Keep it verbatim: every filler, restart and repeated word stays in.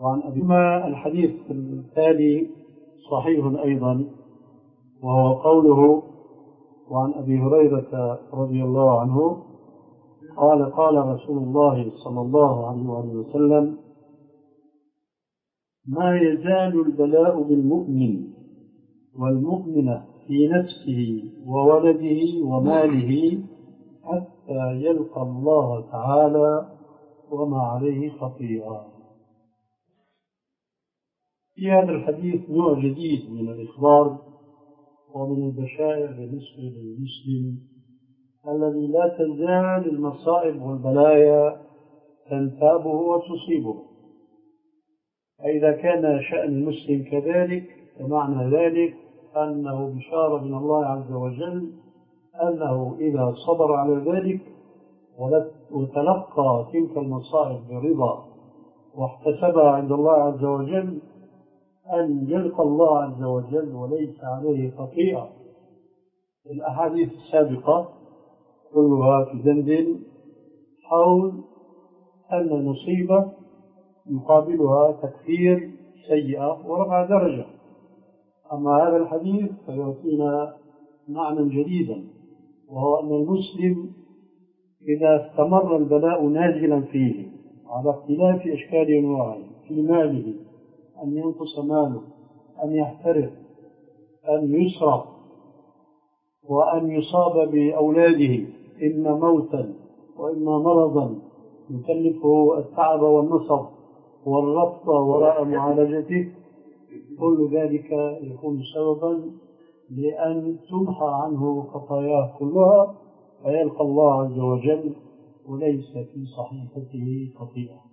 وعن أبي ما الحديث التالي صحيح أيضا، وهو قوله: وعن أبي هريرة رضي الله عنه قال: قال رسول الله صلى الله عليه وسلم: ما يزال البلاء بالمؤمن والمؤمنة في نفسه وولده وماله حتى يلقى الله تعالى وما عليه خطيئة. في هذا الحديث نوع جديد من الإخبار ومن البشائر بالنسبة للمسلم الذي لا تزال المصائب والبلايا تنتابه وتصيبه. فإذا كان شأن المسلم كذلك فمعنى ذلك أنه بشارة من الله عز وجل أنه إذا صبر على ذلك وتلقى تلك المصائب برضا واحتسبها عند الله عز وجل أن يلقى الله عز وجل وليس عليه خطيئة. الأحاديث السابقة كلها تدندن حول أن المصيبة يقابلها تكفير سيئة ورفع درجة. أما هذا الحديث فيعطينا معنى جديدا، وهو أن المسلم إذا استمر البلاء نازلا فيه على اختلاف أشكال أنواعه، في ماله أن ينقص ماله، أن يحترق، أن يسرق، وأن يصاب بأولاده إما موتا وإما مرضا يكلفه التعب والنصب والربط وراء معالجته، كل ذلك يكون سببا لأن تمحى عنه خطاياه كلها فيلقى الله عز وجل وليس في صحيفته خطيئة.